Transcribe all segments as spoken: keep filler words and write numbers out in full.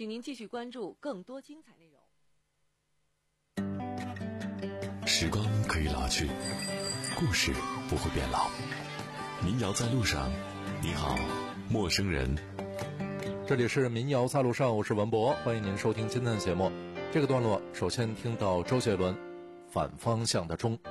请您继续关注更多精彩内容。 时光可以老去，故事不会变老。民谣在路上，你好，陌生人。 这里是民谣在路上，我是文博，欢迎您收听今天的节目。这个段落首先听到周杰伦《反方向的钟》。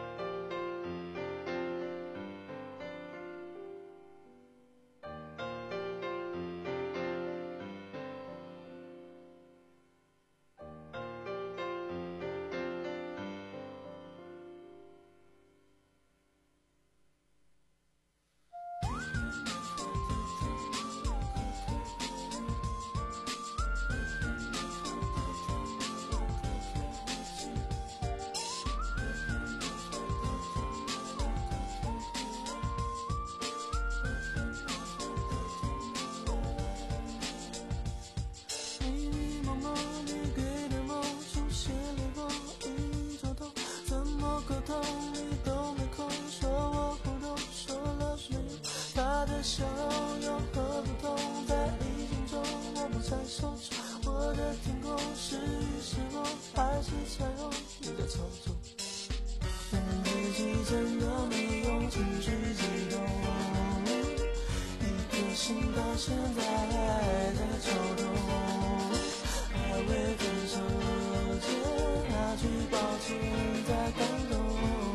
笑容和不同在意境中，我不再受挫。我的天空是雨是梦，还是彩虹你在操纵？但自己真的没用情绪激动，一颗心到现在还在跳动，还未分手前那句抱歉在感动。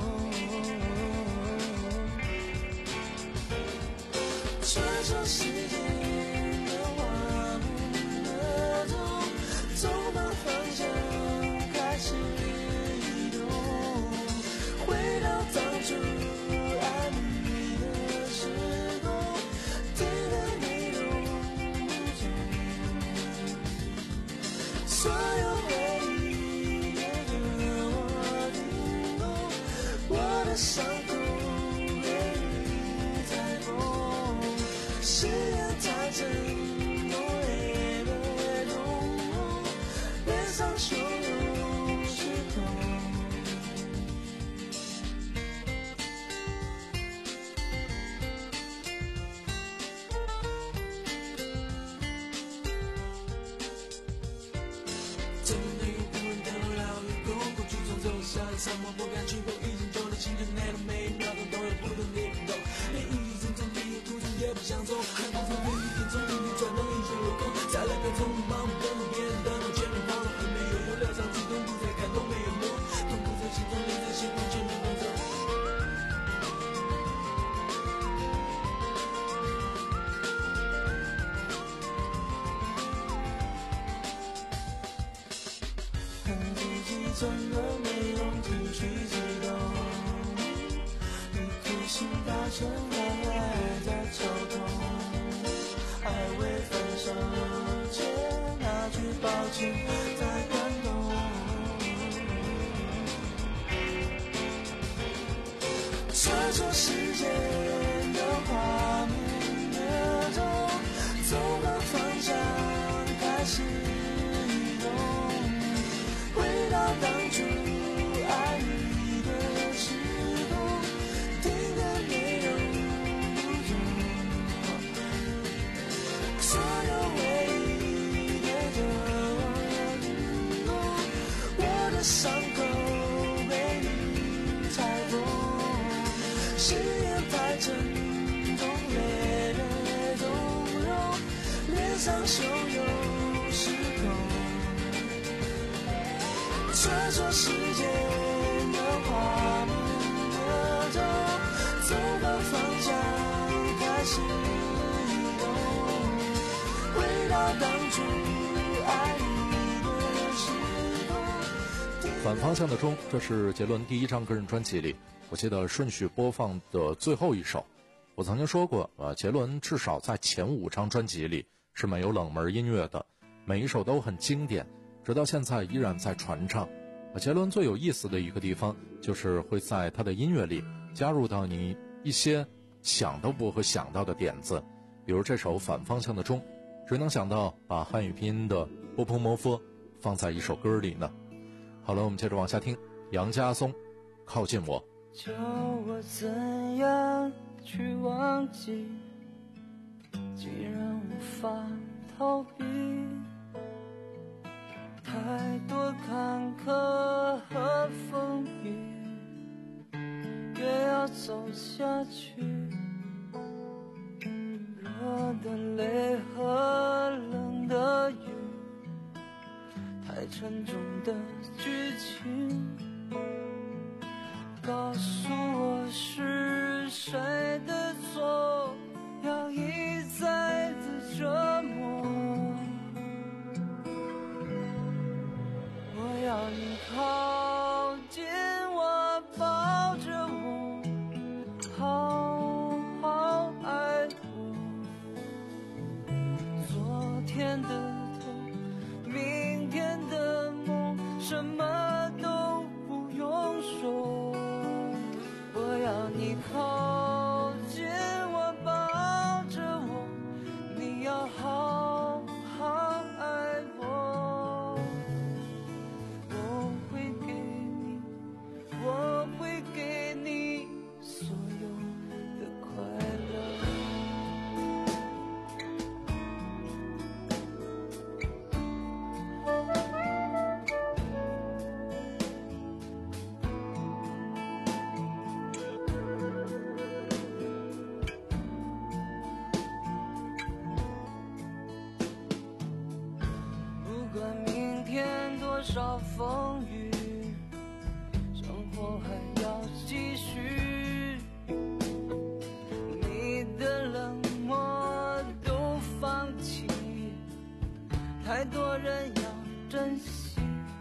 穿梭时间的画面的钟，走的方向开始移动，回到当初爱你的时光，听的内容不同，所有回忆也跟我停动，我的伤口誓言太沉重，泪泪动容，脸上汹涌失控。真的有不能看到了雨空，恐惧中走下了沙漠，不敢去过已经走的清晨，内容每一秒钟都有不同的感动，每一人中你有途中也不相同，看不从每一天从里面转动一些落空，再来个匆忙的路边的路全面晃动，还没有有了场激动，不再感动没有梦，痛苦在心中，泪在心中，全面动作。看自己真的没用情绪激动，一颗心到现在还在跳动，还未分手前那句抱歉在感动，穿梭时间的画面的钟，走的方向开始移动，回到当初爱你的时空，听的内容不同，所有回忆也跟我停动，我的伤口被你踩痛，誓言太沉重，泪泪动容，脸上汹涌失控。穿梭时间的画面的钟，走的方向开始移动，回到当初爱你的时空。 反方向的钟，这是杰伦第一张个人专辑里，我记得顺序播放的最后一首。我曾经说过，呃，杰伦至少在前五张专辑里是没有冷门音乐的，每一首都很经典，直到现在依然在传唱。杰伦最有意思的一个地方，就是会在他的音乐里加入到你一些想都不会想到的点子，比如这首反方向的钟，谁能想到把汉语拼音的波波摩佛放在一首歌里呢？好了，我们接着往下听杨家松靠近我。 教我怎样去忘记，既然无法逃避， 下去，热的泪和冷的雨，太沉重的剧情，告诉我是谁的错，要一再的折磨。我要你靠近我，抱着我，好好爱我。昨天的痛，明天的梦，什么都不用说。我要你靠近我，抱着我，你要好好爱我。我会给你，我会给你所有的快乐。不管明天多少风雨，生活还要继续。你的冷漠都放弃，太多人要珍惜。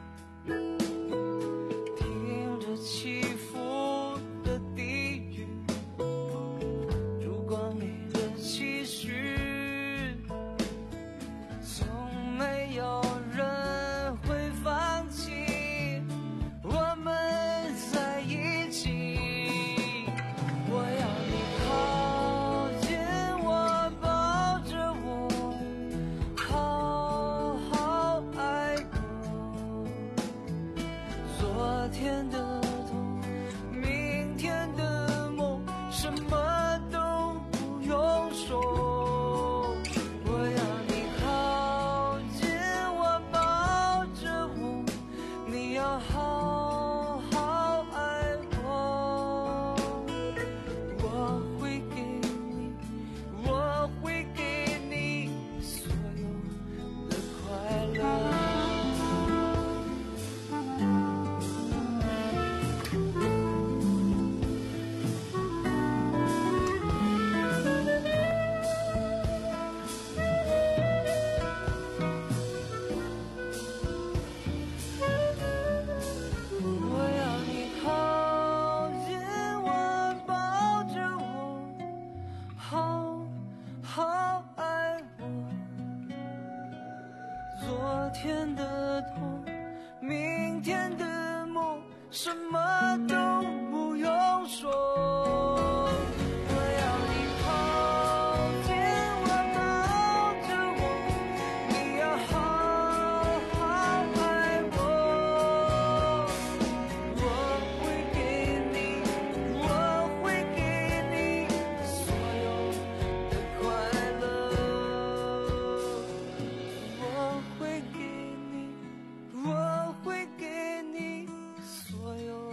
听着起伏的地狱，烛光里的期许，从没有人会放弃我们在一起。我要你靠近我，抱着我，好好爱我。昨天的痛，明天的梦，什么都不用说。我要你靠近我，抱着我，你要好好爱我。我会给你，我会给你所有的快乐。我要你靠近我，抱着我，好好爱我。昨天的痛，明天的梦，什么都不用说。我要你靠近我，抱着我，你要好好爱我。我会给你，我会给你所有的快乐。我会给你，我会给你所有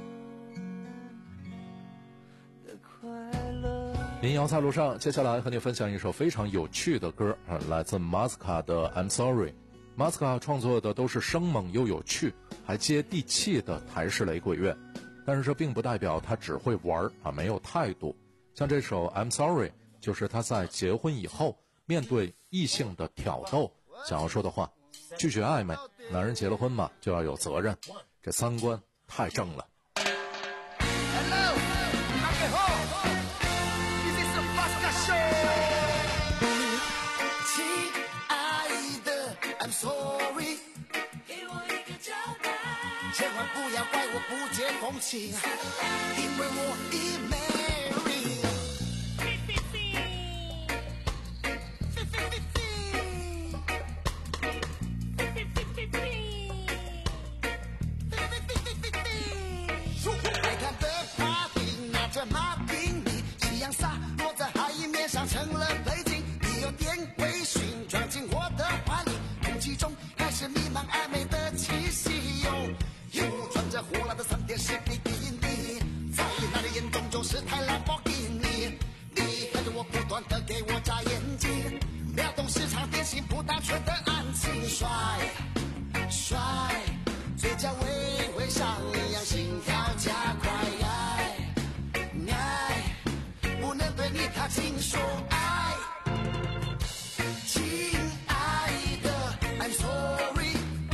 的快乐。 民谣在路上，接下来和你分享一首非常有趣的歌，啊，来自 Masca 的 I'm Sorry。Masca 创作的都是生猛又有趣，还接地气的台式雷鬼乐，但是这并不代表他只会玩啊，没有态度。像这首 I'm Sorry 就是他在结婚以后面对异性的挑逗想要说的话，拒绝暧昧，男人结了婚嘛就要有责任，这三观太正了。 亲爱的 I'm sorry， 给我一个交代， 千万不要怪我不解风情，因为我已 marry。 爱看的花瓶拿着马丁尼，夕阳洒落在海面上成了背景，你有点微醺装进我的怀里，空气中开始弥漫暧昧的气息，哟哟，穿着火辣的三点式比基尼，在那人眼中就是太浪帅帅，嘴角微微上扬，心跳加快，爱爱不能对你他轻说爱，亲爱的 I'm sorry，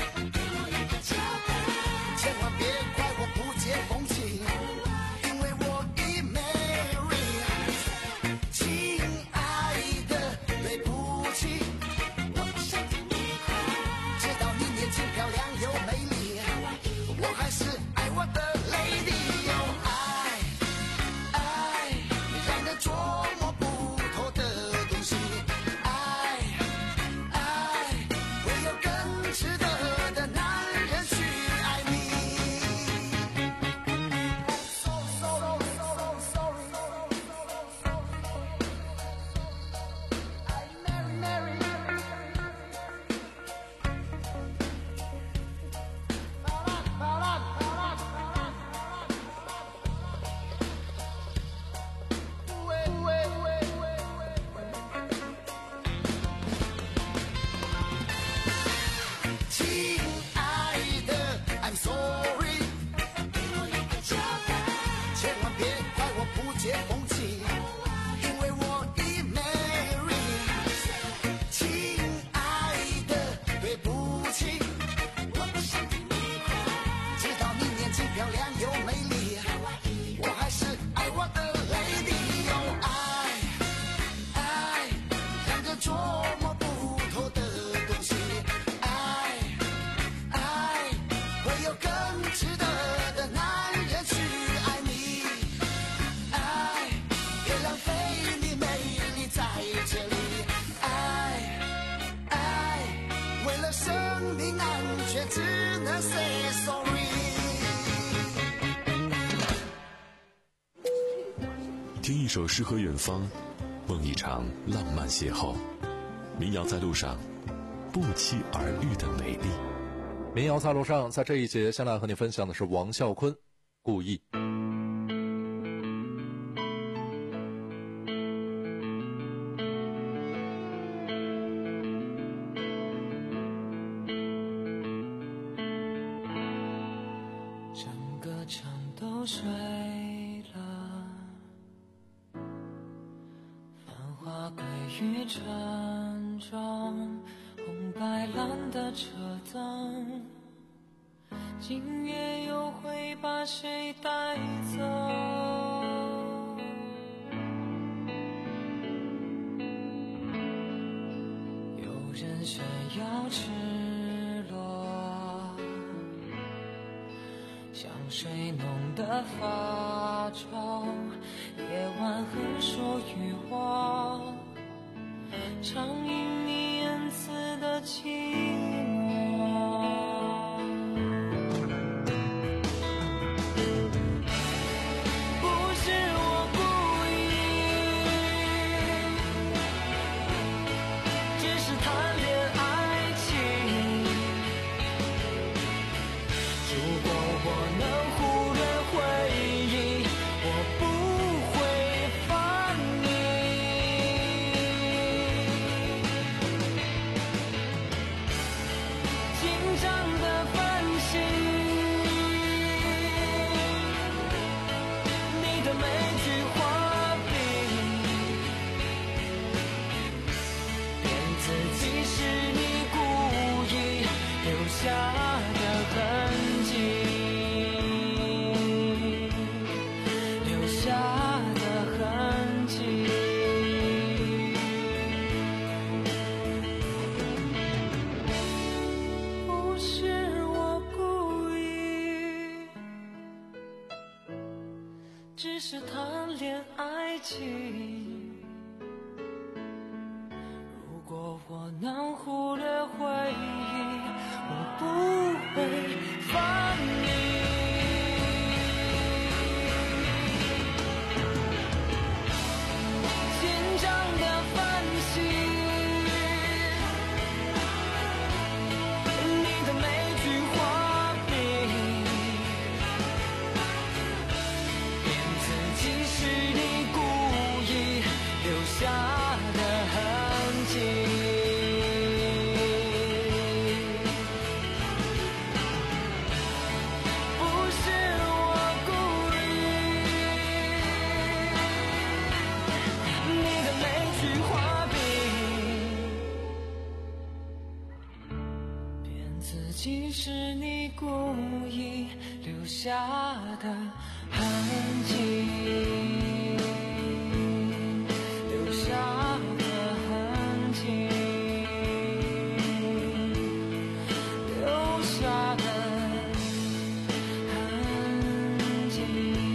千万别怪我不解风情，因为我已 marry， 亲爱的对不起，我不想听你哭，知道你年轻漂亮又美丽，我还是爱我的 lady， 有爱爱让人捉摸不透的东西，爱爱会有更值得的男人去爱你。亲爱的 I'm sorry， 千万别怪我不解风情，因为我已 marry， 亲爱的对不起，我不想听你哭，知道你年轻漂亮又美丽，我还是爱我的 lady， 有爱爱让人捉摸不透的东西，爱爱会有更值得的男人去爱你，爱别浪费你美丽在这里，爱爱为了生命安全只能 say sorry。 听一首诗和远方，梦一场浪漫邂逅。民谣在路上，不期而遇的美丽。 民谣在路上，在这一节先来和你分享的是王啸坤，故意。 整个场都睡了，繁华归于沉重，红白蓝的车灯，今夜又会把谁带走？有人炫耀赤裸，香水浓得发臭，夜晚横属于我，常因你恩赐的寂寞。不是我故意，只是贪恋爱情。如果我能忽略回忆，我不会放你。紧张的分析，你的每句话笔，骗自己是你故意留下的痕迹，留下的痕迹。不是我故意，只是贪恋爱情。如果我能忽略回忆，我不会放你。紧张的分析，你的每句话笔，骗自己是你故意留下的痕迹。 自己是你故意留下的痕迹，留下的痕迹，留下的痕迹。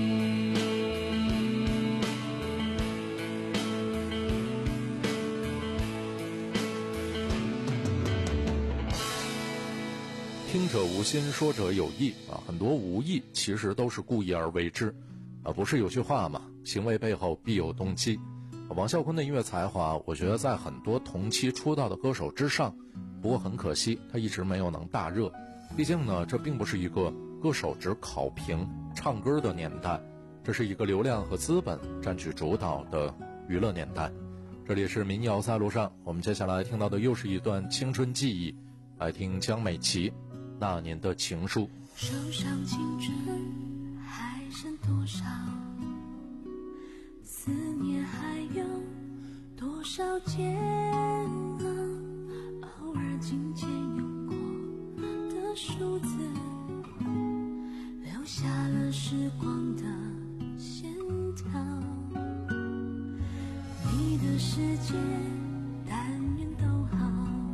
听者无心，说者有意啊，很多无意其实都是故意而为之啊。不是有句话嘛，行为背后必有动机。王啸坤的音乐才华，我觉得在很多同期出道的歌手之上，不过很可惜，他一直没有能大热。毕竟呢，这并不是一个歌手只考评唱歌的年代，这是一个流量和资本占据主导的娱乐年代。这里是民谣在路上，我们接下来听到的又是一段青春记忆，来听江美琪那年的情书。 手上青春还剩多少？思念还有多少煎熬？偶尔紧紧用过的数字，留下了时光的线条。你的世界但愿都好。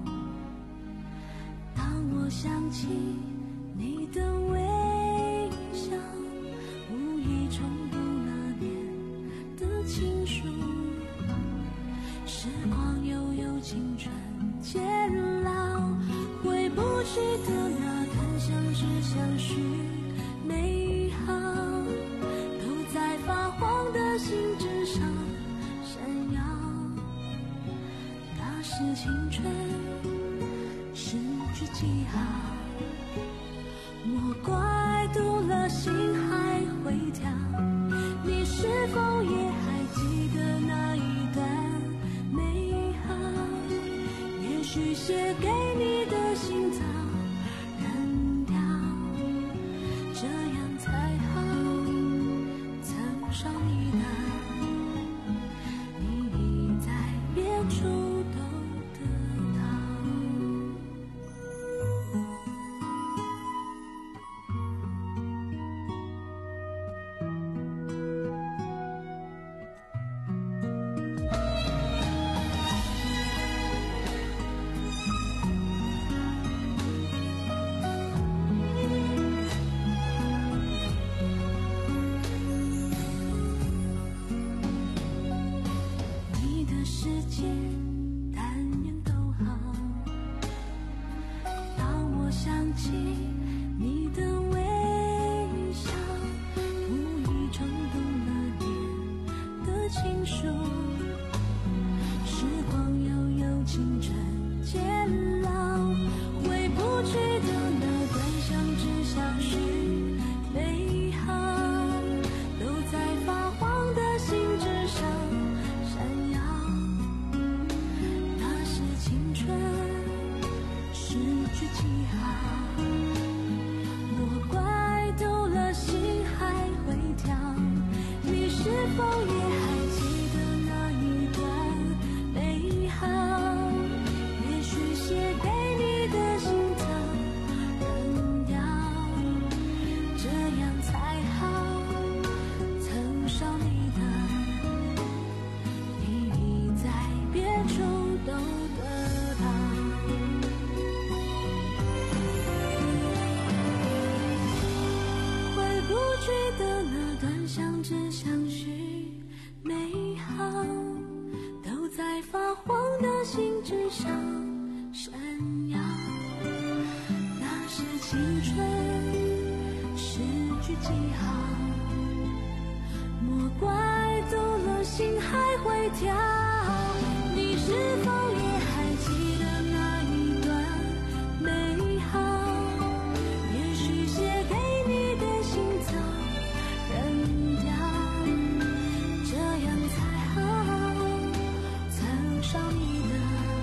当我想起你的微笑，无意重读那年的情书。时光悠悠，青春渐老，回不去的那段相知相许美好，都在发黄的信纸上闪耀。那是青春失去记号，莫怪读了心还会跳。你是否也还记得那一段美好？也许写给你的信早扔掉，这样才好。曾少你的，你已在别处都得到。你的世界但愿都好。当我想起你的微笑，无意重读那年的情书。时光悠悠，青春渐老，回不去的那段相知相许美好，都在发黄的信纸上闪耀。那是青春失去记号，莫怪读了心还会跳。你是否也还记得那一段美好？也许写给你的信早扔掉，这样才好。曾少你的，你已在别处都得到。回不去的那段相知相许美好，都在发黄的信纸上闪耀。那是青春失去记号，莫怪读了心还会跳。你是否也还记得那一段美好？也许写给你的信早扔掉，这样才好。曾少你的，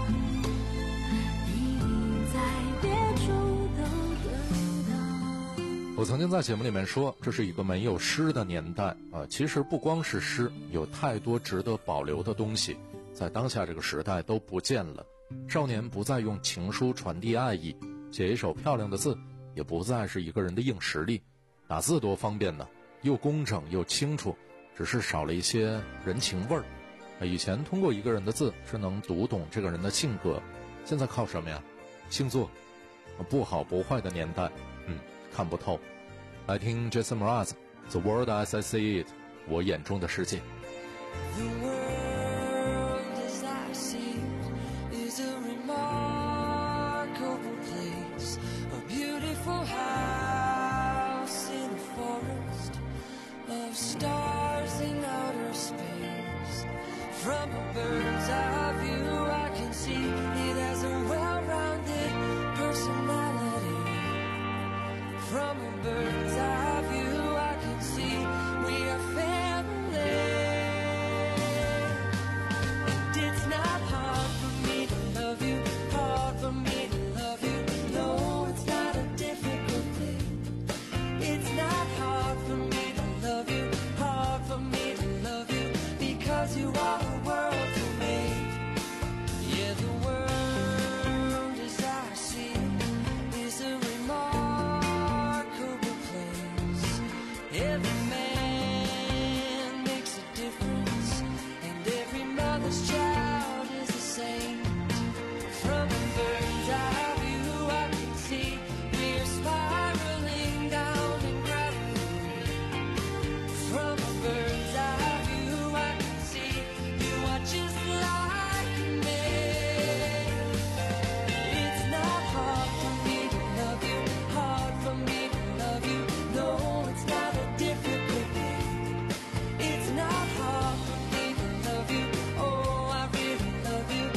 你已在别处都得到。 我曾经在节目里面说，这是一个没有诗的年代啊。其实不光是诗，有太多值得保留的东西，在当下这个时代都不见了。少年不再用情书传递爱意， 写一手漂亮的字也不再是一个人的硬实力。打字多方便呢，又工整又清楚，只是少了一些人情味儿。以前通过一个人的字是能读懂这个人的性格，现在靠什么呀？星座。不好不坏的年代，嗯，看不透。来听 Jason Mraz The World As I See It， 我眼中的世界。 The world as I see it is a remarkable place, a beautiful house in a forest of stars in outer space. From a bird's eye view I can see it has a well-rounded personality. From a bird's eye view I can see we are family. And it's not hard for me to love you, hard for me to love you. No, it's not a difficult thing. It's not hard for me to love you, hard for me to love you, because you are the world to me. Yeah, the world as I see it is a remarkable place. Every man makes a difference, and every mother's child is the same. From a bird's eye view I can see we're spiraling down in gravity. From a bird's eye view I can see you are just like me. It's not hard for me to love you, hard for me to love you. No, it's not a difficult thing. It's not hard for me to love you. Oh, I really love you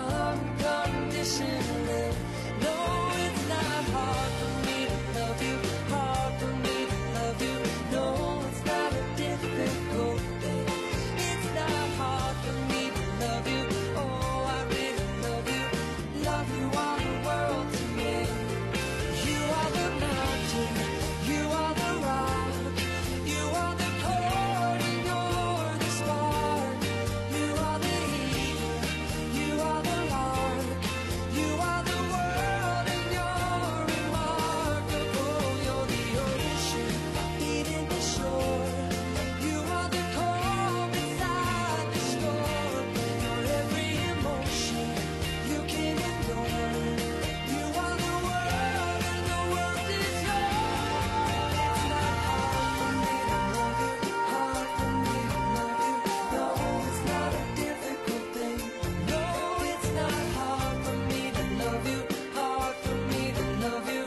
unconditionally. No, it's not hard for me to love you, hard for me to love you. No, it's not a difficult thing. It's not hard for me to love you. Oh, I really love you. Love you all the world to me. You are the mountain, you are the rock, you are the cord and you're the spark. You are the eagle, you are the lark, you are the world and you're remarkable. You're the ocean beating the shore, you are the calm inside the storm. You're every emotion you can ignore. You are the world and the world is yours. It's not hard for me to love you, hard for me to love you. No, it's not a difficult thing. No, it's not hard for me to love you, hard for me to love you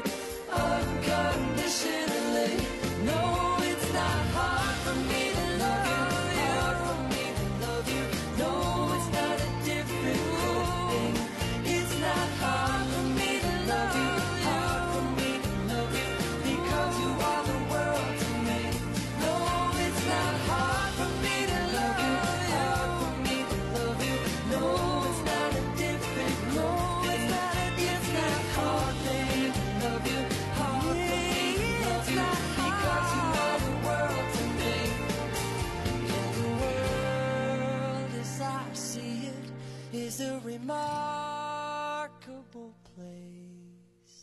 unconditionally. No, it's not hard for me to love you, hard for me to love you. No, it's not a difficult thing. It's not hard for me to love you, hard for me to love you, because you are the world to me. No, it's not hard for me to love you, hard for me to love you. No, it's not a difficult, it's not a, it's not hard for me to love you, hard for me to love you, because you are the world to me. Yeah, the world as I see it is a remarkable place.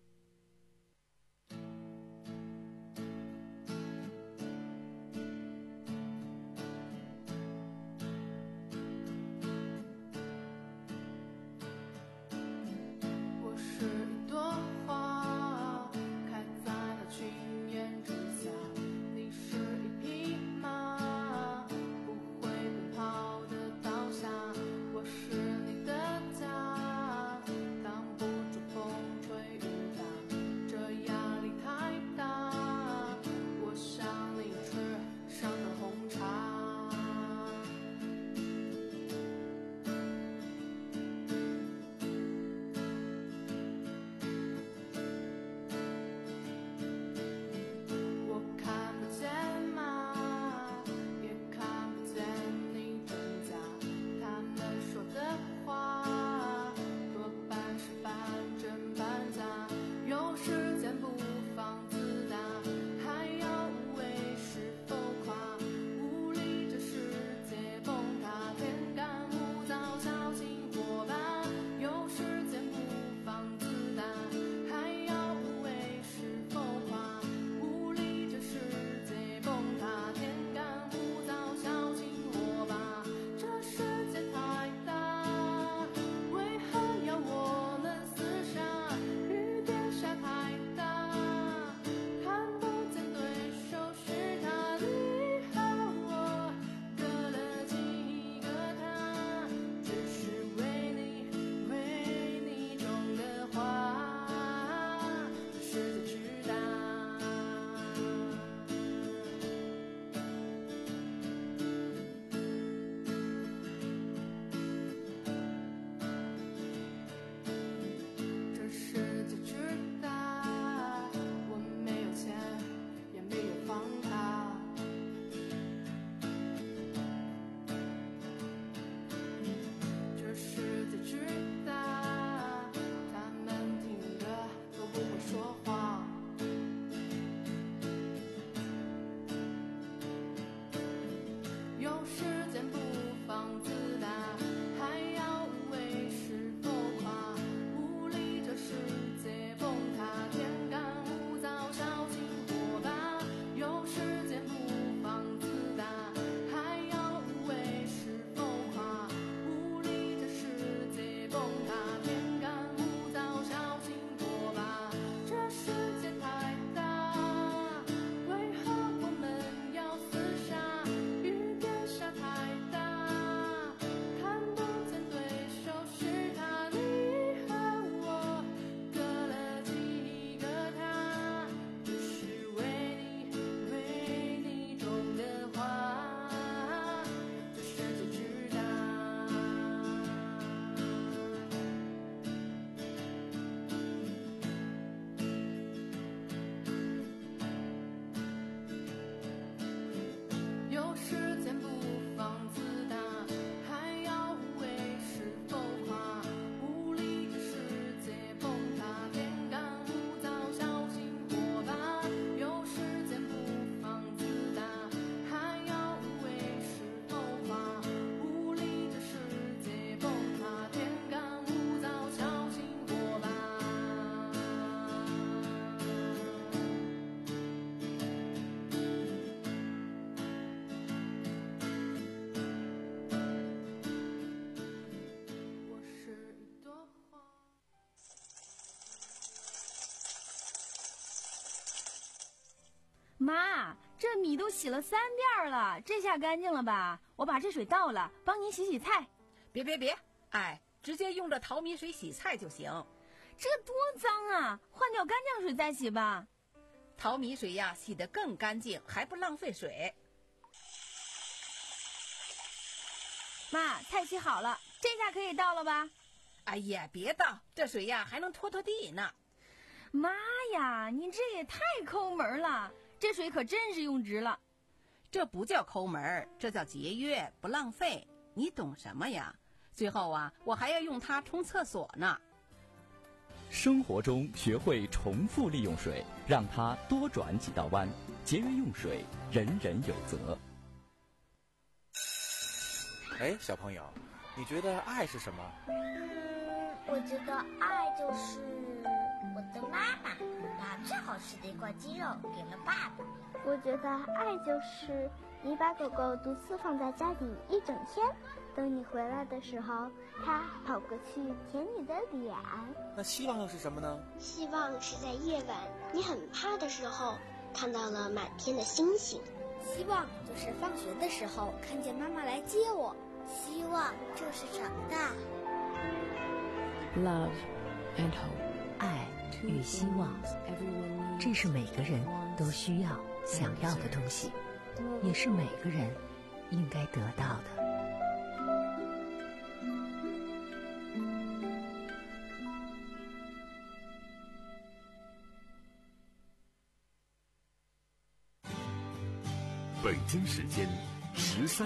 我是一朵花，开在那群雁之下。你是一匹马，不会奔跑的倒下。我是你的家，挡不住妈，这米都洗了三遍了，这下干净了吧？我把这水倒了，帮您洗洗菜。 别别别，哎，直接用这淘米水洗菜就行。 这多脏啊，换掉干净水再洗吧。 淘米水呀，洗得更干净，还不浪费水。 妈，菜洗好了，这下可以倒了吧？ 哎呀，别倒，这水呀还能拖拖地呢。 妈呀，你这也太抠门了，这水可真是用值了。 这不叫抠门，这叫节约，不浪费。你懂什么呀？最后啊，我还要用它冲厕所呢。 生活中学会重复利用水，让它多转几道弯，节约用水，人人有责。 哎，小朋友，你觉得爱是什么？ 嗯，我觉得爱就是我的妈妈把最好吃的一块鸡肉给了爸爸。 我觉得爱就是你把狗狗独自放在家里一整天，等你回来的时候，它跑过去舔你的脸。 那希望又是什么呢？ 希望是在夜晚你很怕的时候，看到了满天的星星。 希望就是放学的时候看见妈妈来接我。希望就是长大。 Love and hope， 爱与希望，这是每个人都需要、想要的东西，也是每个人应该得到的。 北京时间十三。